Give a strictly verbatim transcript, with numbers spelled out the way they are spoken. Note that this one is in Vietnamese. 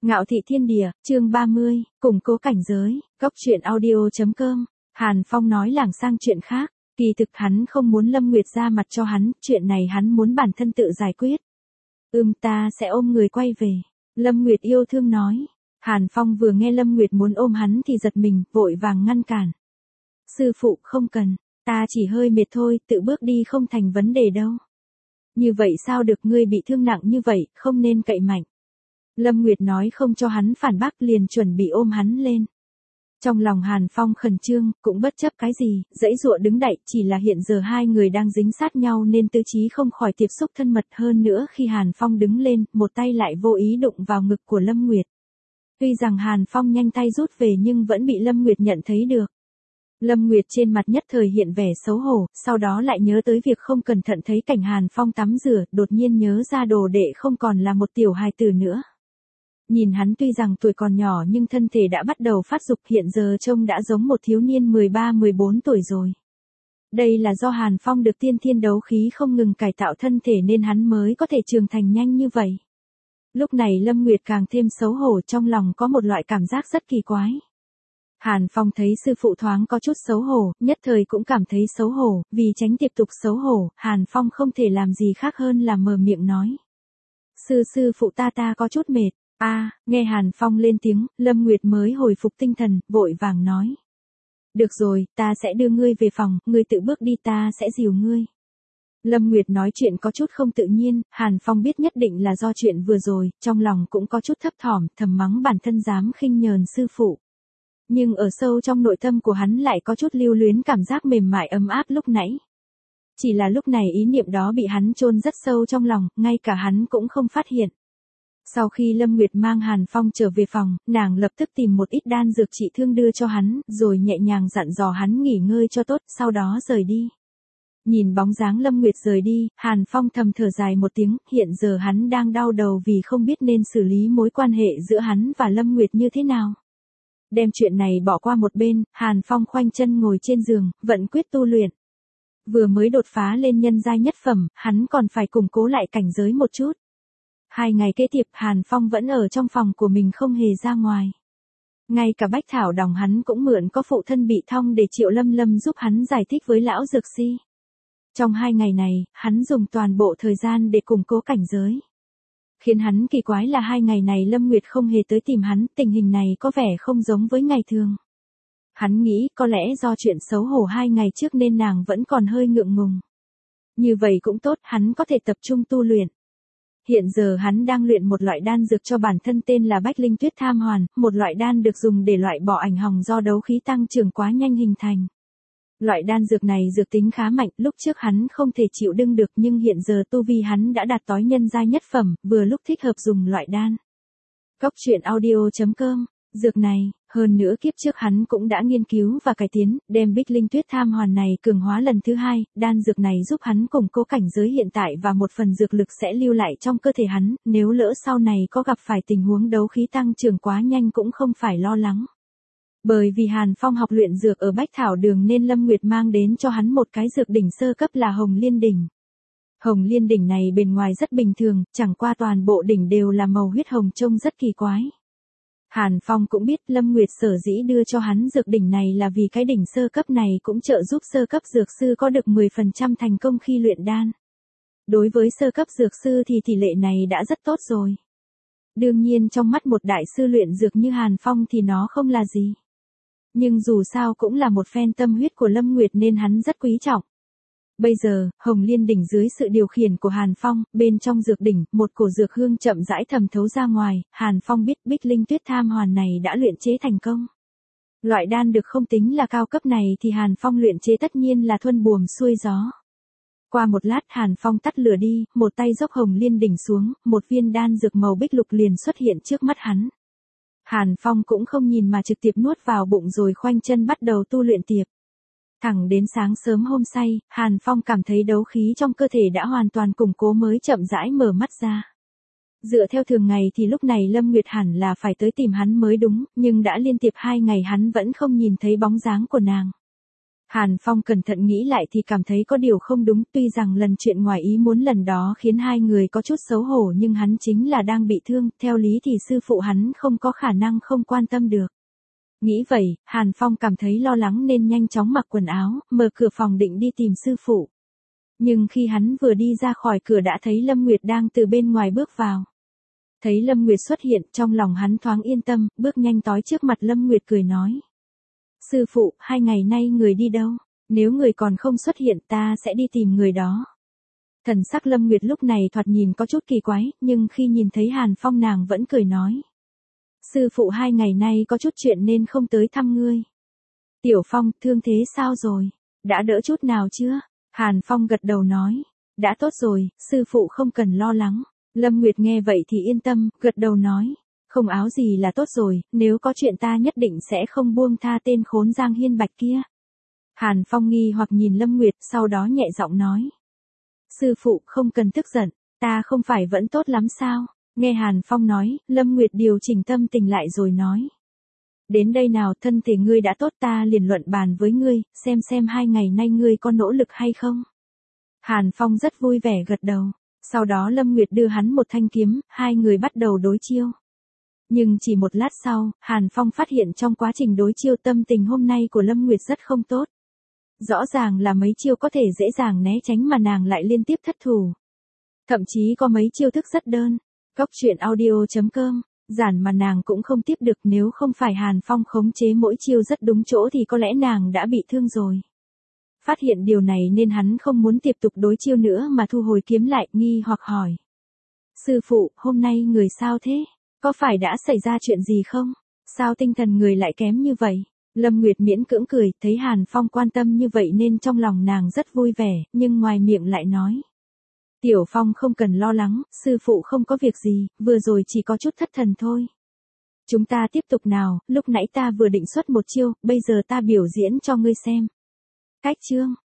Ngạo thị thiên địa, chương ba mươi, củng cố cảnh giới, góc truyện audio.com. Hàn Phong nói lảng sang chuyện khác, kỳ thực hắn không muốn Lâm Nguyệt ra mặt cho hắn, chuyện này hắn muốn bản thân tự giải quyết. Ừm ta sẽ ôm người quay về. Lâm Nguyệt yêu thương nói. Hàn Phong vừa nghe Lâm Nguyệt muốn ôm hắn thì giật mình, vội vàng ngăn cản. Sư phụ không cần, ta chỉ hơi mệt thôi, tự bước đi không thành vấn đề đâu. Như vậy sao được, ngươi bị thương nặng như vậy, không nên cậy mạnh. Lâm Nguyệt nói không cho hắn phản bác, liền chuẩn bị ôm hắn lên. Trong lòng Hàn Phong khẩn trương, cũng bất chấp cái gì, dãy dụa đứng đậy, chỉ là hiện giờ hai người đang dính sát nhau nên tứ chí không khỏi tiếp xúc thân mật hơn nữa. Khi Hàn Phong đứng lên, một tay lại vô ý đụng vào ngực của Lâm Nguyệt. Tuy rằng Hàn Phong nhanh tay rút về nhưng vẫn bị Lâm Nguyệt nhận thấy được. Lâm Nguyệt trên mặt nhất thời hiện vẻ xấu hổ, sau đó lại nhớ tới việc không cẩn thận thấy cảnh Hàn Phong tắm rửa, đột nhiên nhớ ra đồ đệ không còn là một tiểu hài tử nữa. Nhìn hắn tuy rằng tuổi còn nhỏ nhưng thân thể đã bắt đầu phát dục, hiện giờ trông đã giống một thiếu niên mười ba mười bốn tuổi rồi. Đây là do Hàn Phong được tiên thiên đấu khí không ngừng cải tạo thân thể nên hắn mới có thể trưởng thành nhanh như vậy. Lúc này Lâm Nguyệt càng thêm xấu hổ, trong lòng có một loại cảm giác rất kỳ quái. Hàn Phong thấy sư phụ thoáng có chút xấu hổ, nhất thời cũng cảm thấy xấu hổ, vì tránh tiếp tục xấu hổ, Hàn Phong không thể làm gì khác hơn là mở miệng nói. Sư sư phụ ta ta có chút mệt. A, à, nghe Hàn Phong lên tiếng, Lâm Nguyệt mới hồi phục tinh thần, vội vàng nói. Được rồi, ta sẽ đưa ngươi về phòng, ngươi tự bước đi, ta sẽ dìu ngươi. Lâm Nguyệt nói chuyện có chút không tự nhiên, Hàn Phong biết nhất định là do chuyện vừa rồi, trong lòng cũng có chút thấp thỏm, thầm mắng bản thân dám khinh nhờn sư phụ. Nhưng ở sâu trong nội tâm của hắn lại có chút lưu luyến cảm giác mềm mại ấm áp lúc nãy. Chỉ là lúc này ý niệm đó bị hắn chôn rất sâu trong lòng, ngay cả hắn cũng không phát hiện. Sau khi Lâm Nguyệt mang Hàn Phong trở về phòng, nàng lập tức tìm một ít đan dược trị thương đưa cho hắn, rồi nhẹ nhàng dặn dò hắn nghỉ ngơi cho tốt, sau đó rời đi. Nhìn bóng dáng Lâm Nguyệt rời đi, Hàn Phong thầm thở dài một tiếng, hiện giờ hắn đang đau đầu vì không biết nên xử lý mối quan hệ giữa hắn và Lâm Nguyệt như thế nào. Đem chuyện này bỏ qua một bên, Hàn Phong khoanh chân ngồi trên giường, vận quyết tu luyện. Vừa mới đột phá lên nhân giai nhất phẩm, hắn còn phải củng cố lại cảnh giới một chút. Hai ngày kế tiếp Hàn Phong vẫn ở trong phòng của mình không hề ra ngoài. Ngay cả Bách Thảo Đồng hắn cũng mượn có phụ thân bị thong để Triệu Lâm Lâm giúp hắn giải thích với lão dược si. Trong hai ngày này, hắn dùng toàn bộ thời gian để củng cố cảnh giới. Khiến hắn kỳ quái là hai ngày này Lâm Nguyệt không hề tới tìm hắn, tình hình này có vẻ không giống với ngày thường. Hắn nghĩ có lẽ do chuyện xấu hổ hai ngày trước nên nàng vẫn còn hơi ngượng ngùng. Như vậy cũng tốt, hắn có thể tập trung tu luyện. Hiện giờ hắn đang luyện một loại đan dược cho bản thân tên là Bách Linh Tuyết Tham Hoàn, một loại đan được dùng để loại bỏ ảnh hồng do đấu khí tăng trưởng quá nhanh hình thành. Loại đan dược này dược tính khá mạnh, lúc trước hắn không thể chịu đựng được nhưng hiện giờ tu vi hắn đã đạt tới nhân giai nhất phẩm, vừa lúc thích hợp dùng loại đan. Góc truyện audio.com, dược này, hơn nữa kiếp trước hắn cũng đã nghiên cứu và cải tiến, đem Bích Linh Tuyết Tham Hoàn này cường hóa lần thứ hai, đan dược này giúp hắn củng cố cảnh giới hiện tại và một phần dược lực sẽ lưu lại trong cơ thể hắn, nếu lỡ sau này có gặp phải tình huống đấu khí tăng trưởng quá nhanh cũng không phải lo lắng. Bởi vì Hàn Phong học luyện dược ở Bách Thảo Đường nên Lâm Nguyệt mang đến cho hắn một cái dược đỉnh sơ cấp là Hồng Liên Đỉnh. Hồng Liên Đỉnh này bên ngoài rất bình thường, chẳng qua toàn bộ đỉnh đều là màu huyết hồng trông rất kỳ quái. Hàn Phong cũng biết Lâm Nguyệt sở dĩ đưa cho hắn dược đỉnh này là vì cái đỉnh sơ cấp này cũng trợ giúp sơ cấp dược sư có được mười phần trăm thành công khi luyện đan. Đối với sơ cấp dược sư thì tỷ lệ này đã rất tốt rồi. Đương nhiên trong mắt một đại sư luyện dược như Hàn Phong thì nó không là gì. Nhưng dù sao cũng là một phen tâm huyết của Lâm Nguyệt nên hắn rất quý trọng. Bây giờ, Hồng Liên Đỉnh dưới sự điều khiển của Hàn Phong, bên trong dược đỉnh, một cổ dược hương chậm rãi thẩm thấu ra ngoài, Hàn Phong biết Bích Linh Tuyết Tham Hoàn này đã luyện chế thành công. Loại đan được không tính là cao cấp này thì Hàn Phong luyện chế tất nhiên là thuần buồm xuôi gió. Qua một lát Hàn Phong tắt lửa đi, một tay dốc Hồng Liên Đỉnh xuống, một viên đan dược màu bích lục liền xuất hiện trước mắt hắn. Hàn Phong cũng không nhìn mà trực tiếp nuốt vào bụng rồi khoanh chân bắt đầu tu luyện tiếp. Thẳng đến sáng sớm hôm say, Hàn Phong cảm thấy đấu khí trong cơ thể đã hoàn toàn củng cố mới chậm rãi mở mắt ra. Dựa theo thường ngày thì lúc này Lâm Nguyệt hẳn là phải tới tìm hắn mới đúng, nhưng đã liên tiếp hai ngày hắn vẫn không nhìn thấy bóng dáng của nàng. Hàn Phong cẩn thận nghĩ lại thì cảm thấy có điều không đúng, tuy rằng lần chuyện ngoài ý muốn lần đó khiến hai người có chút xấu hổ nhưng hắn chính là đang bị thương, theo lý thì sư phụ hắn không có khả năng không quan tâm được. Nghĩ vậy, Hàn Phong cảm thấy lo lắng nên nhanh chóng mặc quần áo, mở cửa phòng định đi tìm sư phụ. Nhưng khi hắn vừa đi ra khỏi cửa đã thấy Lâm Nguyệt đang từ bên ngoài bước vào. Thấy Lâm Nguyệt xuất hiện, trong lòng hắn thoáng yên tâm, bước nhanh tới trước mặt Lâm Nguyệt cười nói. Sư phụ, hai ngày nay người đi đâu? Nếu người còn không xuất hiện ta sẽ đi tìm người đó. Thần sắc Lâm Nguyệt lúc này thoạt nhìn có chút kỳ quái, nhưng khi nhìn thấy Hàn Phong nàng vẫn cười nói. Sư phụ hai ngày nay có chút chuyện nên không tới thăm ngươi. Tiểu Phong, thương thế sao rồi? Đã đỡ chút nào chưa? Hàn Phong gật đầu nói. Đã tốt rồi, sư phụ không cần lo lắng. Lâm Nguyệt nghe vậy thì yên tâm, gật đầu nói. Không áo gì là tốt rồi, nếu có chuyện ta nhất định sẽ không buông tha tên khốn Giang Hiên Bạch kia. Hàn Phong nghi hoặc nhìn Lâm Nguyệt, sau đó nhẹ giọng nói. Sư phụ không cần tức giận, ta không phải vẫn tốt lắm sao? Nghe Hàn Phong nói, Lâm Nguyệt điều chỉnh tâm tình lại rồi nói. Đến đây nào, thân thể ngươi đã tốt ta liền luận bàn với ngươi, xem xem hai ngày nay ngươi có nỗ lực hay không. Hàn Phong rất vui vẻ gật đầu, sau đó Lâm Nguyệt đưa hắn một thanh kiếm, hai người bắt đầu đối chiêu. Nhưng chỉ một lát sau, Hàn Phong phát hiện trong quá trình đối chiêu tâm tình hôm nay của Lâm Nguyệt rất không tốt. Rõ ràng là mấy chiêu có thể dễ dàng né tránh mà nàng lại liên tiếp thất thủ. Thậm chí có mấy chiêu thức rất đơn. Góc truyện audio chấm com, giản mà nàng cũng không tiếp được, nếu không phải Hàn Phong khống chế mỗi chiêu rất đúng chỗ thì có lẽ nàng đã bị thương rồi. Phát hiện điều này nên hắn không muốn tiếp tục đối chiêu nữa mà thu hồi kiếm lại, nghi hoặc hỏi. Sư phụ, hôm nay người sao thế? Có phải đã xảy ra chuyện gì không? Sao tinh thần người lại kém như vậy? Lâm Nguyệt miễn cưỡng cười, thấy Hàn Phong quan tâm như vậy nên trong lòng nàng rất vui vẻ, nhưng ngoài miệng lại nói. Tiểu Phong không cần lo lắng, sư phụ không có việc gì, vừa rồi chỉ có chút thất thần thôi. Chúng ta tiếp tục nào, lúc nãy ta vừa định xuất một chiêu, bây giờ ta biểu diễn cho ngươi xem. Cách chương